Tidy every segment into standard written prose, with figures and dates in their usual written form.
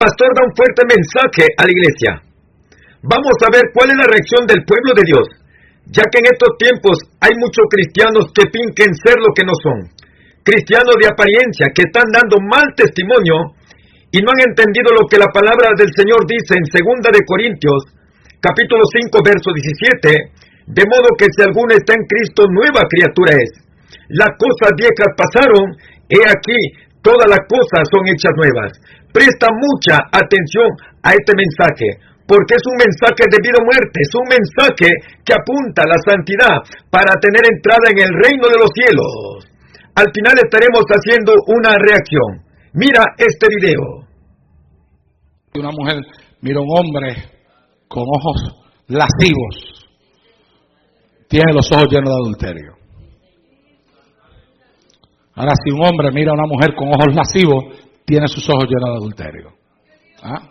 pastor da un fuerte mensaje a la iglesia. Vamos a ver cuál es la reacción del pueblo de Dios, ya que en estos tiempos hay muchos cristianos que fingen ser lo que no son, cristianos de apariencia que están dando mal testimonio y no han entendido lo que la palabra del Señor dice en 2 de Corintios, capítulo 5, verso 17, de modo que si alguno está en Cristo, nueva criatura es. Las cosas viejas pasaron, he aquí, todas las cosas son hechas nuevas. Presta mucha atención a este mensaje, porque es un mensaje de vida o muerte, es un mensaje que apunta a la santidad para tener entrada en el reino de los cielos. Al final estaremos haciendo una reacción. Mira este video. Una mujer mira a un hombre con ojos lascivos, tiene los ojos llenos de adulterio. Ahora, si un hombre mira a una mujer con ojos lascivos, tiene sus ojos llenos de adulterio. ¿Ah?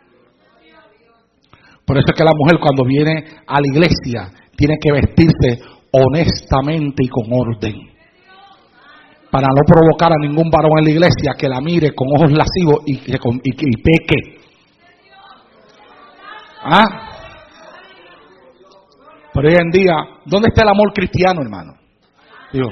Por eso es que la mujer, cuando viene a la iglesia, tiene que vestirse honestamente y con orden, para no provocar a ningún varón en la iglesia que la mire con ojos lascivos y peque. ¿Ah? Pero hoy en día, ¿dónde está el amor cristiano, hermano? Digo,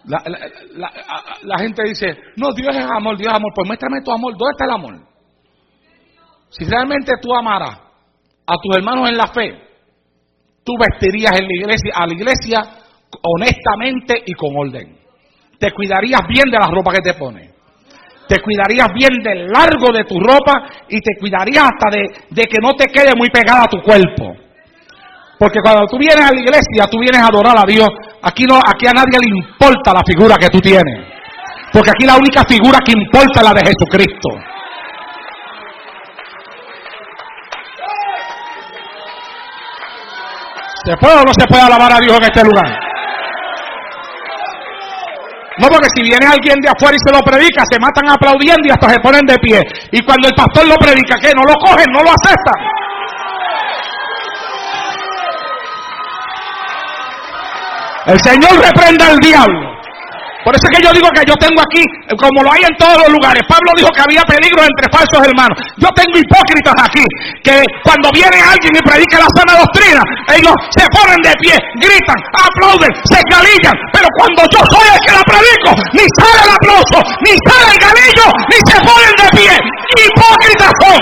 la gente dice, no, Dios es amor, Dios es amor. Pues muéstrame tu amor. ¿Dónde está el amor? Si realmente tú amaras a tus hermanos en la fe, tú vestirías a la iglesia honestamente y con orden. Te cuidarías bien de la ropa que te pones. Te cuidarías bien del largo de tu ropa y te cuidarías hasta de que no te quede muy pegada a tu cuerpo. Porque cuando tú vienes a la iglesia, tú vienes a adorar a Dios. Aquí a nadie le importa la figura que tú tienes. Porque aquí la única figura que importa es la de Jesucristo. ¿Se puede o no se puede alabar a Dios en este lugar? No, porque si viene alguien de afuera y se lo predica, se matan aplaudiendo y hasta se ponen de pie. Y cuando el pastor lo predica, ¿qué? No lo cogen, no lo aceptan. El Señor reprenda al diablo. Por eso es que yo digo que yo tengo aquí, como lo hay en todos los lugares. Pablo dijo que había peligro entre falsos hermanos. Yo tengo hipócritas aquí, que cuando viene alguien y predica la sana doctrina, ellos se ponen de pie, gritan, aplauden, se galillan. Pero cuando yo soy el que la predico, ni sale el aplauso, ni sale el galillo, ni se ponen de pie. Hipócritas son.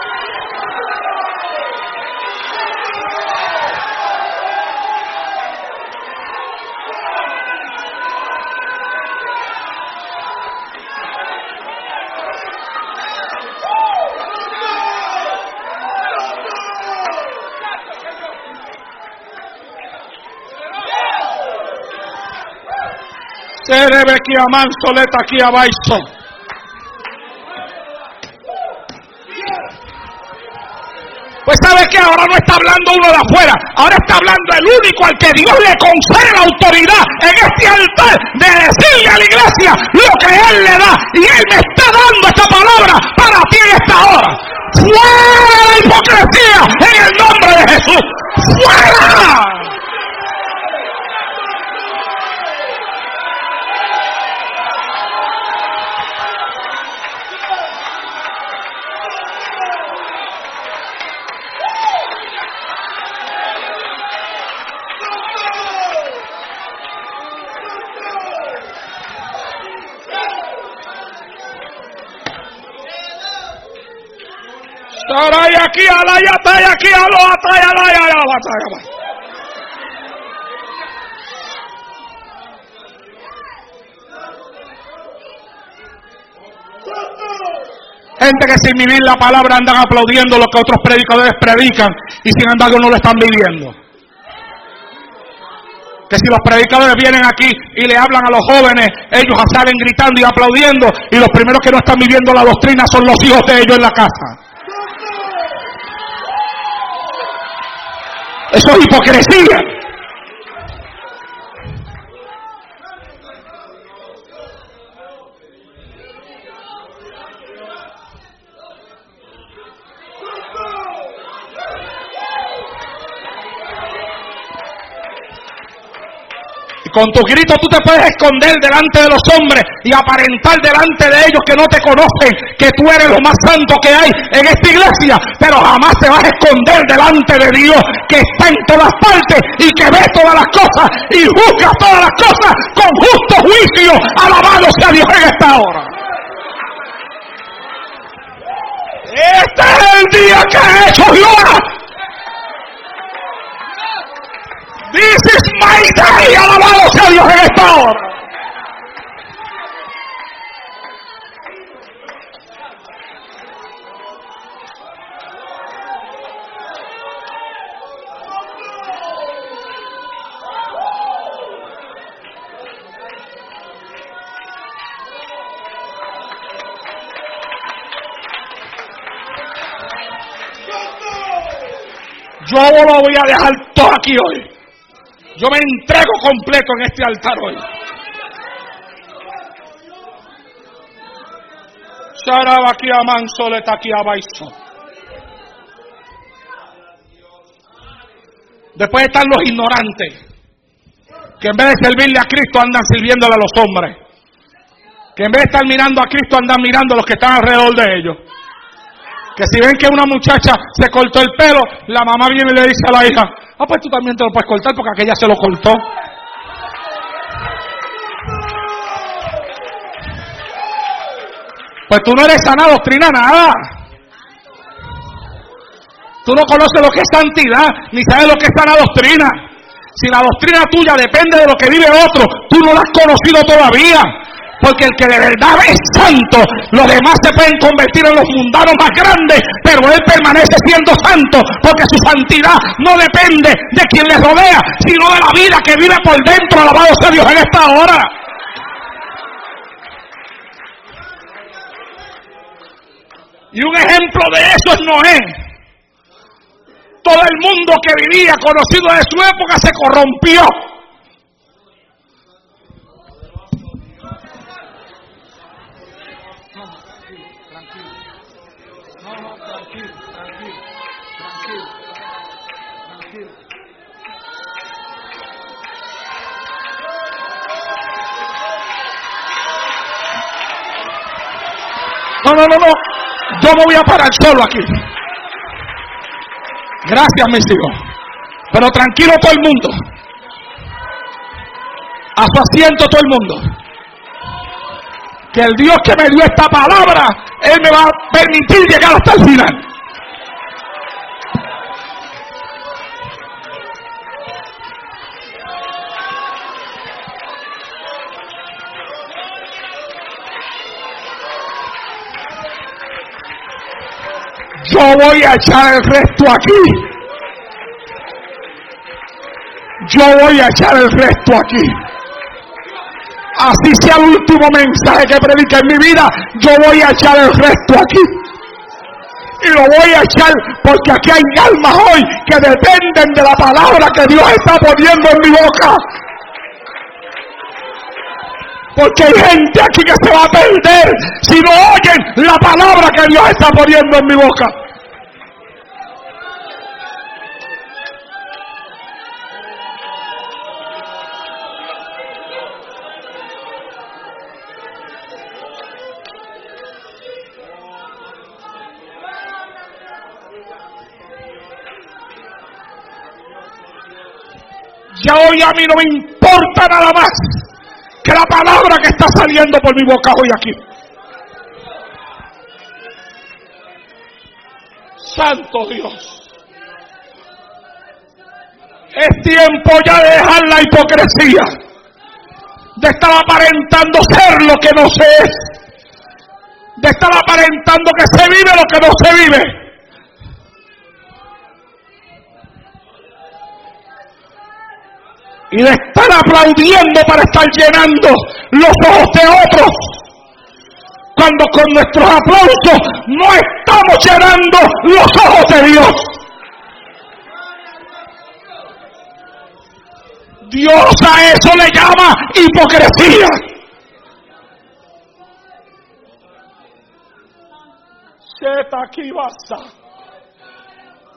Se debe aquí a mansoleta aquí a baizo. Pues ¿sabe qué? Ahora no está hablando uno de afuera, ahora está hablando el único al que Dios le concede la autoridad en este altar de decirle a la iglesia lo que Él le da. Y Él me está dando esta palabra para ti en esta hora. ¡Fuera la hipocresía en el nombre de Jesús! ¡Fuera! Saray aquí alaya taya aquí alo ataya alaya ataya. Gente que sin vivir la palabra andan aplaudiendo lo que otros predicadores predican y sin embargo no lo están viviendo. Que si los predicadores vienen aquí y le hablan a los jóvenes, ellos salen gritando y aplaudiendo, y los primeros que no están viviendo la doctrina son los hijos de ellos en la casa. Eso es hipocresía. Con tu grito tú te puedes esconder delante de los hombres y aparentar delante de ellos que no te conocen, que tú eres lo más santo que hay en esta iglesia, pero jamás te vas a esconder delante de Dios, que está en todas partes y que ve todas las cosas y juzga todas las cosas con justo juicio. Alabado sea Dios en esta hora. Este es el día que ha hecho Jehová. This is my day. Alabado sea Dios en esta hora. Yo lo voy a dejar todo aquí hoy. Yo me entrego completo en este altar hoy. Después están los ignorantes, que en vez de servirle a Cristo andan sirviéndole a los hombres, que en vez de estar mirando a Cristo andan mirando a los que están alrededor de ellos. Que si ven que una muchacha se cortó el pelo, la mamá viene y le dice a la hija: pues tú también te lo puedes cortar porque aquella se lo cortó. Pues tú no eres sana doctrina nada. Tú no conoces lo que es santidad, ni sabes lo que es sana doctrina. Si la doctrina tuya depende de lo que vive otro, tú no la has conocido todavía. Porque el que de verdad es santo, los demás se pueden convertir en los mundanos más grandes, pero él permanece siendo santo, porque su santidad no depende de quien le rodea, sino de la vida que vive por dentro. Alabado sea Dios en esta hora. Y un ejemplo de eso es Noé. Todo el mundo que vivía conocido de su época se corrompió. No. Yo me voy a parar solo aquí. Gracias, mis hijos. Pero tranquilo todo el mundo. A su asiento todo el mundo. Que el Dios que me dio esta palabra, Él me va a permitir llegar hasta el final. Yo voy a echar el resto aquí. Yo voy a echar el resto aquí. Así sea el último mensaje que predique en mi vida, yo voy a echar el resto aquí. Y lo voy a echar porque aquí hay almas hoy que dependen de la palabra que Dios está poniendo en mi boca. Porque hay gente aquí que se va a perder si no oyen la palabra que Dios está poniendo en mi boca. Ya hoy a mí no me importa nada más que la palabra que está saliendo por mi boca hoy aquí. Santo Dios. Es tiempo ya de dejar la hipocresía, de estar aparentando ser lo que no se es, de estar aparentando que se vive lo que no se vive. Y de estar aplaudiendo para estar llenando los ojos de otros, cuando con nuestros aplausos no estamos llenando los ojos de Dios. Dios a eso le llama hipocresía.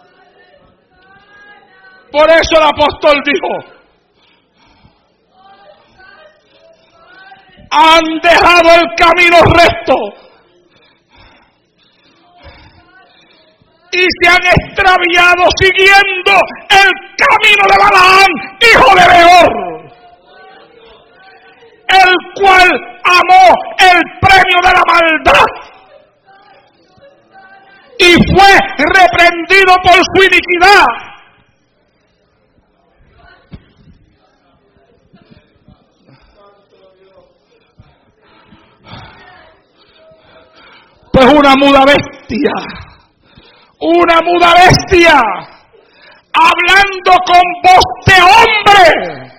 Por eso el apóstol dijo: han dejado el camino recto y se han extraviado siguiendo el camino de Balaam, hijo de Beor, el cual amó el premio de la maldad y fue reprendido por su iniquidad. Pues una muda bestia, hablando con voz de hombre,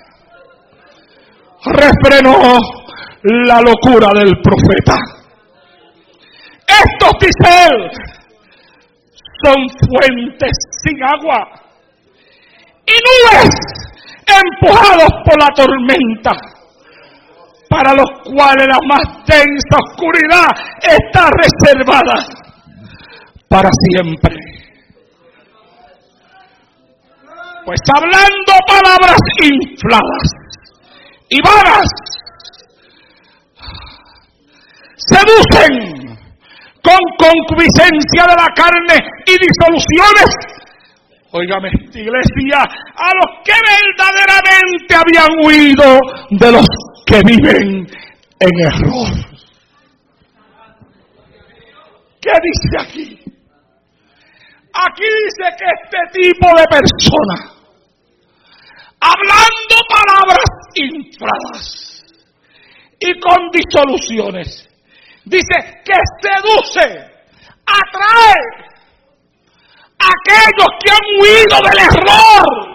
refrenó la locura del profeta. Estos, dice él, son fuentes sin agua y nubes empujados por la tormenta, para los cuales la más densa oscuridad está reservada para siempre. Pues hablando palabras infladas y vanas, seducen con concupiscencia de la carne y disoluciones, óigame esta iglesia, a los que verdaderamente habían huido de los que viven en error. ¿Qué dice aquí? Aquí dice que este tipo de personas, hablando palabras infladas y con disoluciones, dice que seduce, atrae a aquellos que han huido del error.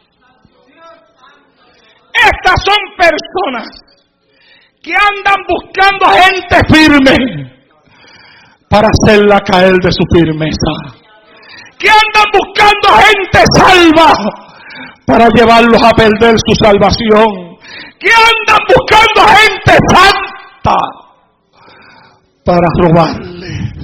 Estas son personas que andan buscando a gente firme para hacerla caer de su firmeza, que andan buscando a gente salva para llevarlos a perder su salvación, que andan buscando a gente santa para robarles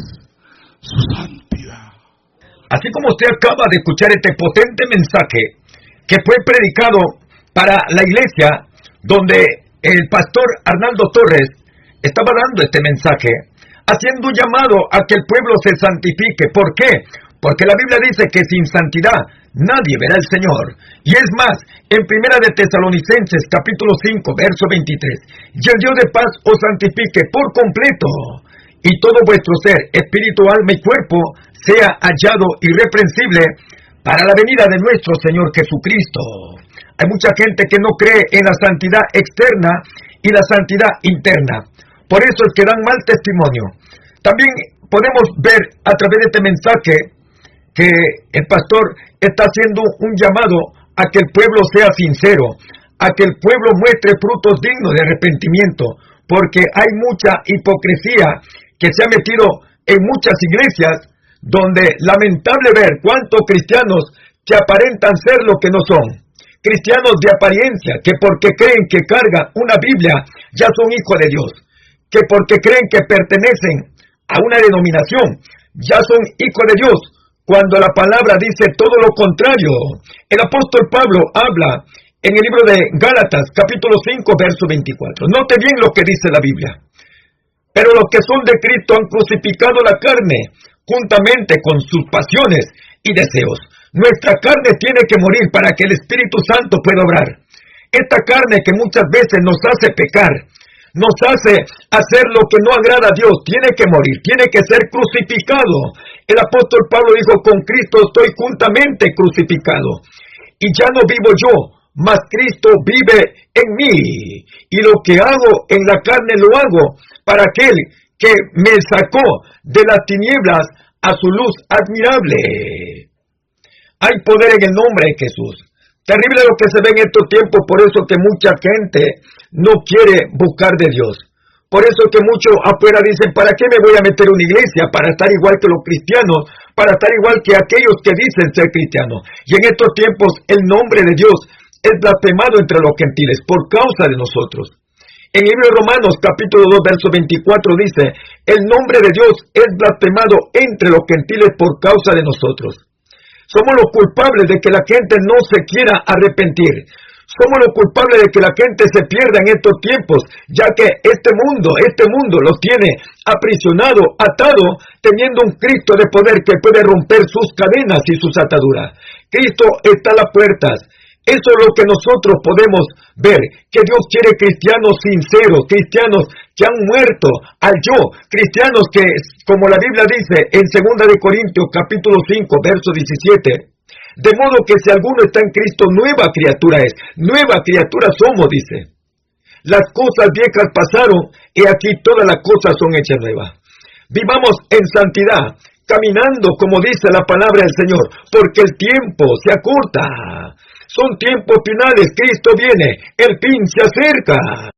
su santidad. Así como usted acaba de escuchar este potente mensaje que fue predicado para la iglesia, donde el pastor Arnaldo Torres estaba dando este mensaje, haciendo un llamado a que el pueblo se santifique. ¿Por qué? Porque la Biblia dice que sin santidad nadie verá al Señor. Y es más, en Primera de Tesalonicenses capítulo 5, verso 23, y el Dios de paz os santifique por completo, y todo vuestro ser, espíritu, alma y cuerpo, sea hallado irreprensible para la venida de nuestro Señor Jesucristo. Hay mucha gente que no cree en la santidad externa y la santidad interna. Por eso es que dan mal testimonio. También podemos ver a través de este mensaje que el pastor está haciendo un llamado a que el pueblo sea sincero, a que el pueblo muestre frutos dignos de arrepentimiento, porque hay mucha hipocresía que se ha metido en muchas iglesias, donde lamentable ver cuántos cristianos que aparentan ser lo que no son. Cristianos de apariencia, que porque creen que cargan una Biblia, ya son hijos de Dios. Que porque creen que pertenecen a una denominación, ya son hijos de Dios, cuando la palabra dice todo lo contrario. El apóstol Pablo habla en el libro de Gálatas, capítulo 5, verso 24. Note bien lo que dice la Biblia. Pero los que son de Cristo han crucificado la carne, juntamente con sus pasiones y deseos. Nuestra carne tiene que morir para que el Espíritu Santo pueda obrar. Esta carne que muchas veces nos hace pecar, nos hace hacer lo que no agrada a Dios, tiene que morir, tiene que ser crucificado. El apóstol Pablo dijo, con Cristo estoy juntamente crucificado. Y ya no vivo yo, mas Cristo vive en mí. Y lo que hago en la carne lo hago para aquel que me sacó de las tinieblas a su luz admirable. Hay poder en el nombre de Jesús. Terrible lo que se ve en estos tiempos, por eso que mucha gente no quiere buscar de Dios. Por eso que muchos afuera dicen, ¿para qué me voy a meter en una iglesia? Para estar igual que los cristianos, para estar igual que aquellos que dicen ser cristianos. Y en estos tiempos el nombre de Dios es blasfemado entre los gentiles por causa de nosotros. En el libro de Romanos capítulo 2 verso 24 dice, el nombre de Dios es blasfemado entre los gentiles por causa de nosotros. Somos los culpables de que la gente no se quiera arrepentir. Somos los culpables de que la gente se pierda en estos tiempos, ya que este mundo los tiene aprisionado, atado, teniendo un Cristo de poder que puede romper sus cadenas y sus ataduras. Cristo está a las puertas. Eso es lo que nosotros podemos ver, que Dios quiere cristianos sinceros, cristianos que han muerto al yo, cristianos que, como la Biblia dice en 2 de Corintios capítulo 5, verso 17, de modo que si alguno está en Cristo, nueva criatura es, nueva criatura somos, dice. Las cosas viejas pasaron, y aquí todas las cosas son hechas nuevas. Vivamos en santidad, caminando como dice la palabra del Señor, porque el tiempo se acorta. Son tiempos finales, Cristo viene, el fin se acerca.